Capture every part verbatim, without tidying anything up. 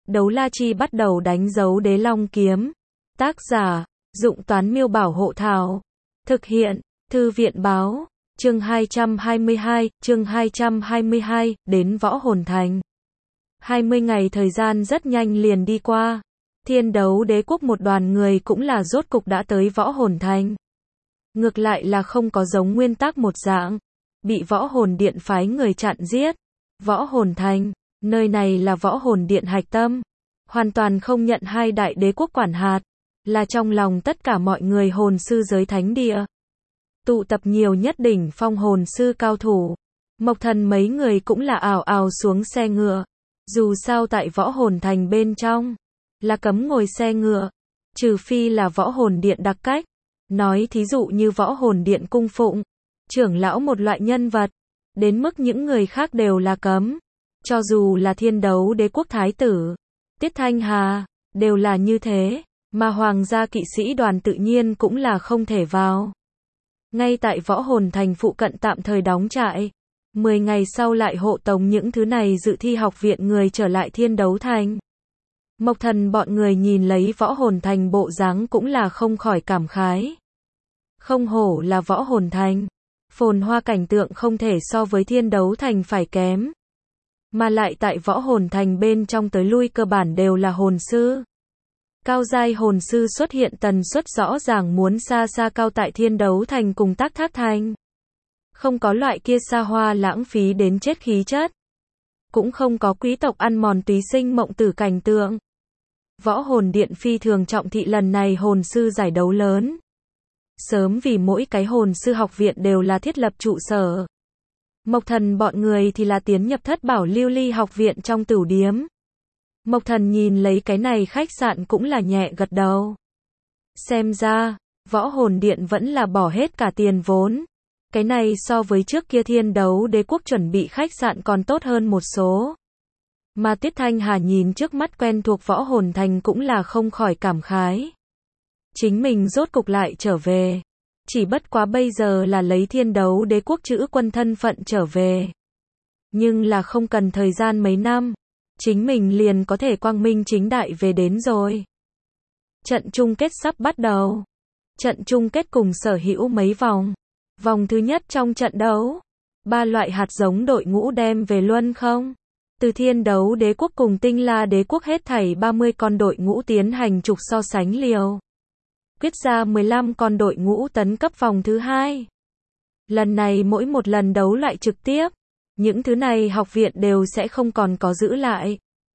Đấu la chi bắt đầu đánh dấu đế long kiếm. Tác giả, Dụng Toán Miêu Bảo Hộ Thảo. Thực hiện, Thư viện Báo. Chương hai trăm hai mươi hai, chương hai trăm hai mươi hai, đến Võ Hồn Thành. hai mươi ngày thời gian rất nhanh liền đi qua. Thiên Đấu Đế Quốc một đoàn người cũng là rốt cục đã tới Võ Hồn Thành. Ngược lại là không có giống nguyên tắc một dạng, bị Võ Hồn Điện phái người chặn giết. Võ Hồn Thành, nơi này là Võ Hồn Điện hạch tâm, hoàn toàn không nhận hai đại đế quốc quản hạt, là trong lòng tất cả mọi người hồn sư giới thánh địa. Tụ tập nhiều nhất đỉnh phong hồn sư cao thủ. Mộc Thần mấy người cũng là ào ào xuống xe ngựa. Dù sao tại Võ Hồn Thành bên trong là cấm ngồi xe ngựa, trừ phi là Võ Hồn Điện đặc cách. Nói thí dụ như Võ Hồn Điện cung phụng trưởng lão một loại nhân vật, đến mức những người khác đều là cấm. Cho dù là Thiên Đấu Đế Quốc thái tử Tiết Thanh Hà đều là như thế, mà hoàng gia kỵ sĩ đoàn tự nhiên cũng là không thể vào. Ngay tại Võ Hồn Thành phụ cận tạm thời đóng trại. Mười ngày sau lại hộ tống những thứ này dự thi học viện người trở lại Thiên Đấu Thành. Mộc Thần bọn người nhìn lấy Võ Hồn Thành bộ dáng cũng là không khỏi cảm khái. Không hổ là Võ Hồn Thành, phồn hoa cảnh tượng không thể so với Thiên Đấu Thành phải kém. Mà lại tại Võ Hồn Thành bên trong tới lui cơ bản đều là hồn sư. Cao giai hồn sư xuất hiện tần suất rõ ràng muốn xa xa cao tại Thiên Đấu Thành cùng Tắc Thác Thành. Không có loại kia xa hoa lãng phí đến chết khí chất. Cũng không có quý tộc ăn mòn túy sinh mộng tử cảnh tượng. Võ Hồn Điện phi thường trọng thị lần này hồn sư giải đấu lớn. Sớm vì mỗi cái hồn sư học viện đều là thiết lập trụ sở. Mộc Thần bọn người thì là tiến nhập Thất Bảo Lưu Ly học viện trong tửu điếm. Mộc Thần nhìn lấy cái này khách sạn cũng là nhẹ gật đầu. Xem ra, Võ Hồn Điện vẫn là bỏ hết cả tiền vốn. Cái này so với trước kia Thiên Đấu Đế Quốc chuẩn bị khách sạn còn tốt hơn một số. Mà Tiết Thanh Hà nhìn trước mắt quen thuộc Võ Hồn Thành cũng là không khỏi cảm khái. Chính mình rốt cục lại trở về. Chỉ bất quá bây giờ là lấy Thiên Đấu Đế Quốc chữ quân thân phận trở về. Nhưng là không cần thời gian mấy năm, chính mình liền có thể quang minh chính đại về đến rồi. Trận chung kết sắp bắt đầu. Trận chung kết cùng sở hữu mấy vòng. Vòng thứ nhất trong trận đấu, ba loại hạt giống đội ngũ đem về luân không. Từ Thiên Đấu Đế Quốc cùng Tinh La Đế Quốc hết thảy ba mươi con đội ngũ tiến hành trục so sánh liều. Quyết ra mười lăm con đội ngũ tấn cấp vòng thứ hai. Lần này mỗi một lần đấu loại trực tiếp, những thứ này học viện đều sẽ không còn có giữ lại.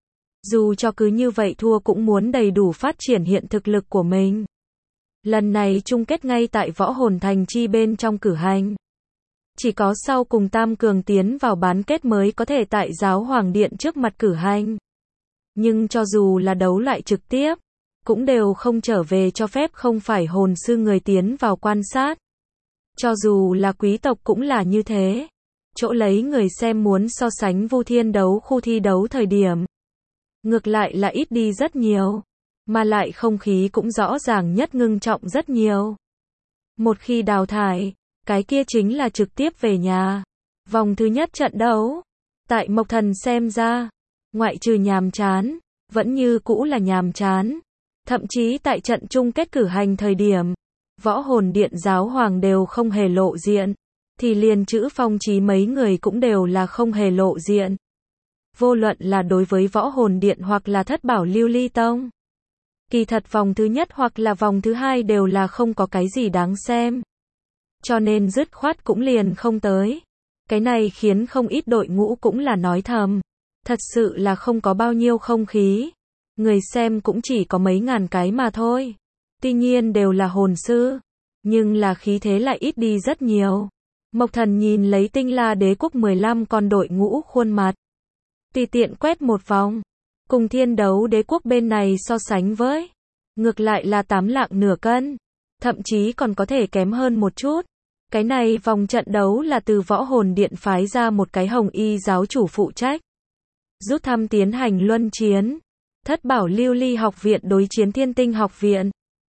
Dù cho cứ như vậy thua cũng muốn đầy đủ phát triển hiện thực lực của mình. Lần này chung kết ngay tại Võ Hồn Thành chi bên trong cử hành. Chỉ có sau cùng tam cường tiến vào bán kết mới có thể tại Giáo Hoàng Điện trước mặt cử hành. Nhưng cho dù là đấu loại trực tiếp, cũng đều không trở về cho phép không phải hồn sư người tiến vào quan sát. Cho dù là quý tộc cũng là như thế. Chỗ lấy người xem muốn so sánh Vu Thiên Đấu khu thi đấu thời điểm. Ngược lại là ít đi rất nhiều. Mà lại không khí cũng rõ ràng nhất ngưng trọng rất nhiều. Một khi đào thải, cái kia chính là trực tiếp về nhà. Vòng thứ nhất trận đấu. Tại Mộc Thần xem ra, ngoại trừ nhàm chán, vẫn như cũ là nhàm chán. Thậm chí tại trận chung kết cử hành thời điểm, Võ Hồn Điện giáo hoàng đều không hề lộ diện. Thì liền chữ Phong Chí mấy người cũng đều là không hề lộ diện. Vô luận là đối với Võ Hồn Điện hoặc là Thất Bảo Lưu Ly Tông. Kỳ thật vòng thứ nhất hoặc là vòng thứ hai đều là không có cái gì đáng xem. Cho nên dứt khoát cũng liền không tới. Cái này khiến không ít đội ngũ cũng là nói thầm. Thật sự là không có bao nhiêu không khí. Người xem cũng chỉ có mấy ngàn cái mà thôi. Tuy nhiên đều là hồn sư. Nhưng là khí thế lại ít đi rất nhiều. Mộc Thần nhìn lấy Tinh La Đế Quốc mười lăm con đội ngũ khuôn mặt. Tùy tiện quét một vòng. Cùng Thiên Đấu Đế Quốc bên này so sánh với. Ngược lại là tám lạng nửa cân. Thậm chí còn có thể kém hơn một chút. Cái này vòng trận đấu là từ Võ Hồn Điện phái ra một cái hồng y giáo chủ phụ trách. Rút thăm tiến hành luân chiến. Thất Bảo Lưu Ly học viện đối chiến Thiên Tinh học viện.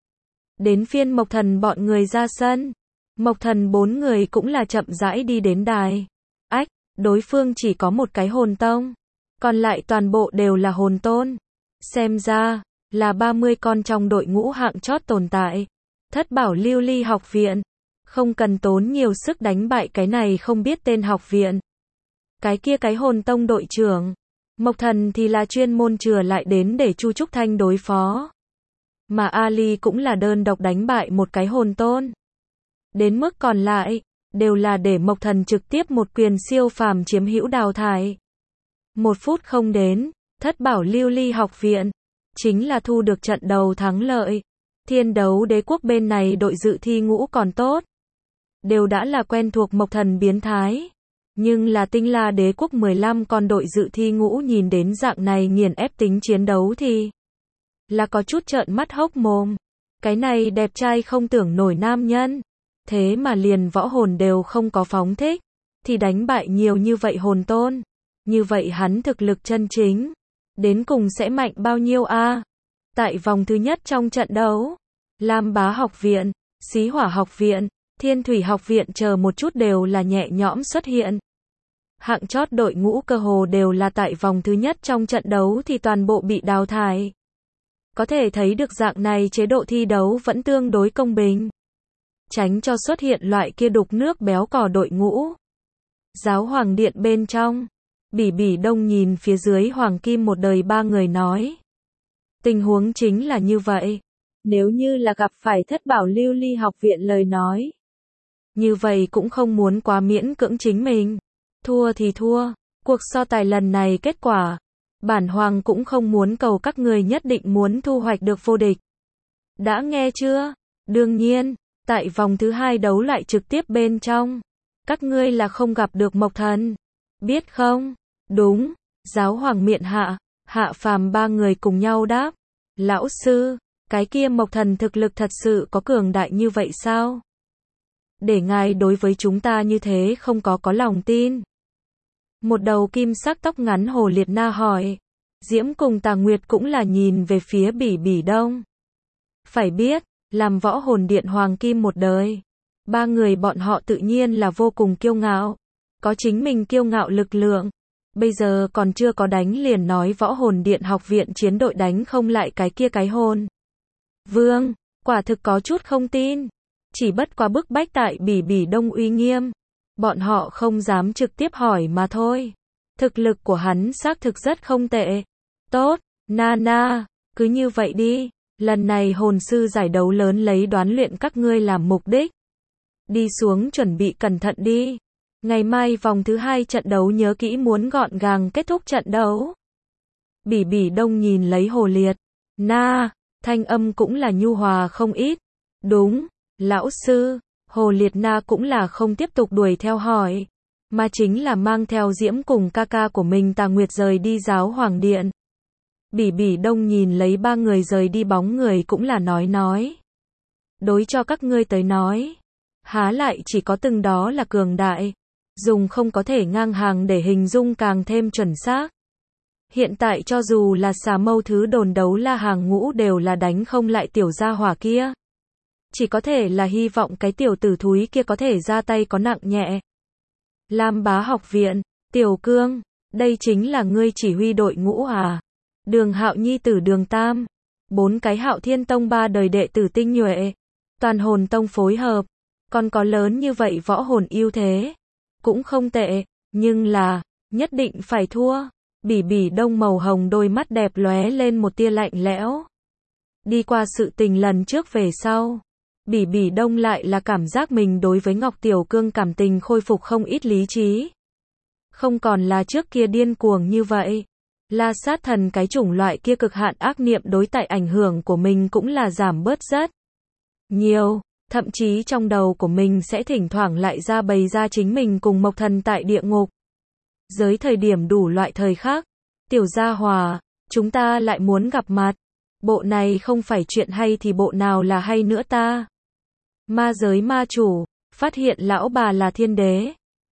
Đến phiên Mộc Thần bọn người ra sân. Mộc Thần bốn người cũng là chậm rãi đi đến đài. Ách, đối phương chỉ có một cái hồn tông. Còn lại toàn bộ đều là hồn tôn. Xem ra, là ba mươi con trong đội ngũ hạng chót tồn tại. Thất bảo lưu ly học viện. Không cần tốn nhiều sức đánh bại cái này không biết tên học viện. Cái kia cái hồn tông đội trưởng. Mộc Thần thì là chuyên môn chừa lại đến để Chu Trúc Thanh đối phó. Mà Ali cũng là đơn độc đánh bại một cái hồn tôn. Đến mức còn lại, đều là để Mộc Thần trực tiếp một quyền siêu phàm chiếm hữu đào thải. Một phút không đến, thất bảo lưu ly học viện, chính là thu được trận đầu thắng lợi. Thiên đấu đế quốc bên này đội dự thi ngũ còn tốt. Đều đã là quen thuộc Mộc Thần biến thái. Nhưng là Tinh La đế quốc mười lăm con đội dự thi ngũ nhìn đến dạng này nghiền ép tính chiến đấu thì là có chút trợn mắt hốc mồm. Cái này đẹp trai không tưởng nổi nam nhân. Thế mà liền võ hồn đều không có phóng thích. Thì đánh bại nhiều như vậy hồn tôn. Như vậy hắn thực lực chân chính. Đến cùng sẽ mạnh bao nhiêu a? Tại vòng thứ nhất trong trận đấu. Lam Bá học viện, Xí Hỏa học viện, Thiên Thủy học viện chờ một chút đều là nhẹ nhõm xuất hiện. Hạng chót đội ngũ cơ hồ đều là tại vòng thứ nhất trong trận đấu thì toàn bộ bị đào thải. Có thể thấy được dạng này chế độ thi đấu vẫn tương đối công bình. Tránh cho xuất hiện loại kia đục nước béo cò đội ngũ. Giáo hoàng điện bên trong, Bỉ Bỉ Đông nhìn phía dưới hoàng kim một đời ba người nói. Tình huống chính là như vậy. Nếu như là gặp phải thất bảo lưu ly học viện lời nói. Như vậy cũng không muốn quá miễn cưỡng chính mình. Thua thì thua. Cuộc so tài lần này kết quả. Bản hoàng cũng không muốn cầu các người nhất định muốn thu hoạch được vô địch. Đã nghe chưa? Đương nhiên, tại vòng thứ hai đấu lại trực tiếp bên trong. Các ngươi là không gặp được Mộc Thần. Biết không? Đúng. Giáo hoàng miện hạ, hạ phàm ba người cùng nhau đáp. Lão sư, cái kia Mộc Thần thực lực thật sự có cường đại như vậy sao? Để ngài đối với chúng ta như thế không có có lòng tin. Một đầu kim sắc tóc ngắn Hồ Liệt Na hỏi. Diễm cùng Tà Nguyệt cũng là nhìn về phía Bỉ Bỉ Đông. Phải biết, làm võ hồn điện hoàng kim một đời. Ba người bọn họ tự nhiên là vô cùng kiêu ngạo. Có chính mình kiêu ngạo lực lượng. Bây giờ còn chưa có đánh liền nói võ hồn điện học viện chiến đội đánh không lại cái kia cái hồn. Vương, quả thực có chút không tin. Chỉ bất quá bức bách tại Bỉ Bỉ Đông uy nghiêm. Bọn họ không dám trực tiếp hỏi mà thôi. Thực lực của hắn xác thực rất không tệ. Tốt, Nana, cứ như vậy đi. Lần này hồn sư giải đấu lớn lấy đoán luyện các ngươi làm mục đích. Đi xuống chuẩn bị cẩn thận đi. Ngày mai vòng thứ hai trận đấu nhớ kỹ muốn gọn gàng kết thúc trận đấu. Bỉ Bỉ Đông nhìn lấy Hồ Liệt Na, thanh âm cũng là nhu hòa không ít. Đúng, lão sư. Hồ Liệt Na cũng là không tiếp tục đuổi theo hỏi, mà chính là mang theo Diễm cùng ca ca của mình Tà Nguyệt rời đi giáo hoàng điện. Bỉ Bỉ Đông nhìn lấy ba người rời đi bóng người cũng là nói nói. Đối cho các ngươi tới nói, há lại chỉ có từng đó là cường đại, dùng không có thể ngang hàng để hình dung càng thêm chuẩn xác. Hiện tại cho dù là xà mâu thứ đồn đấu la hàng ngũ đều là đánh không lại tiểu gia hỏa kia. Chỉ có thể là hy vọng cái tiểu tử thúi kia có thể ra tay có nặng nhẹ. Lam Bá học viện, Tiểu Cương, đây chính là ngươi chỉ huy đội ngũ à? Đường Hạo nhi tử Đường Tam, bốn cái Hạo Thiên Tông ba đời đệ tử tinh nhuệ, toàn hồn tông phối hợp, còn có lớn như vậy võ hồn ưu thế, cũng không tệ, nhưng là, nhất định phải thua. Bỉ Bỉ Đông màu hồng đôi mắt đẹp lóe lên một tia lạnh lẽo. Đi qua sự tình lần trước về sau, Bỉ Bỉ Đông lại là cảm giác mình đối với Ngọc Tiểu Cương cảm tình khôi phục không ít lý trí. Không còn là trước kia điên cuồng như vậy. La sát thần cái chủng loại kia cực hạn ác niệm đối tại ảnh hưởng của mình cũng là giảm bớt rất nhiều. Thậm chí trong đầu của mình sẽ thỉnh thoảng lại ra bày ra chính mình cùng Mộc Thần tại địa ngục. Giới thời điểm đủ loại thời khác. Tiểu gia hòa, chúng ta lại muốn gặp mặt. Bộ này không phải chuyện hay thì bộ nào là hay nữa ta? Ma giới ma chủ, phát hiện lão bà là thiên đế.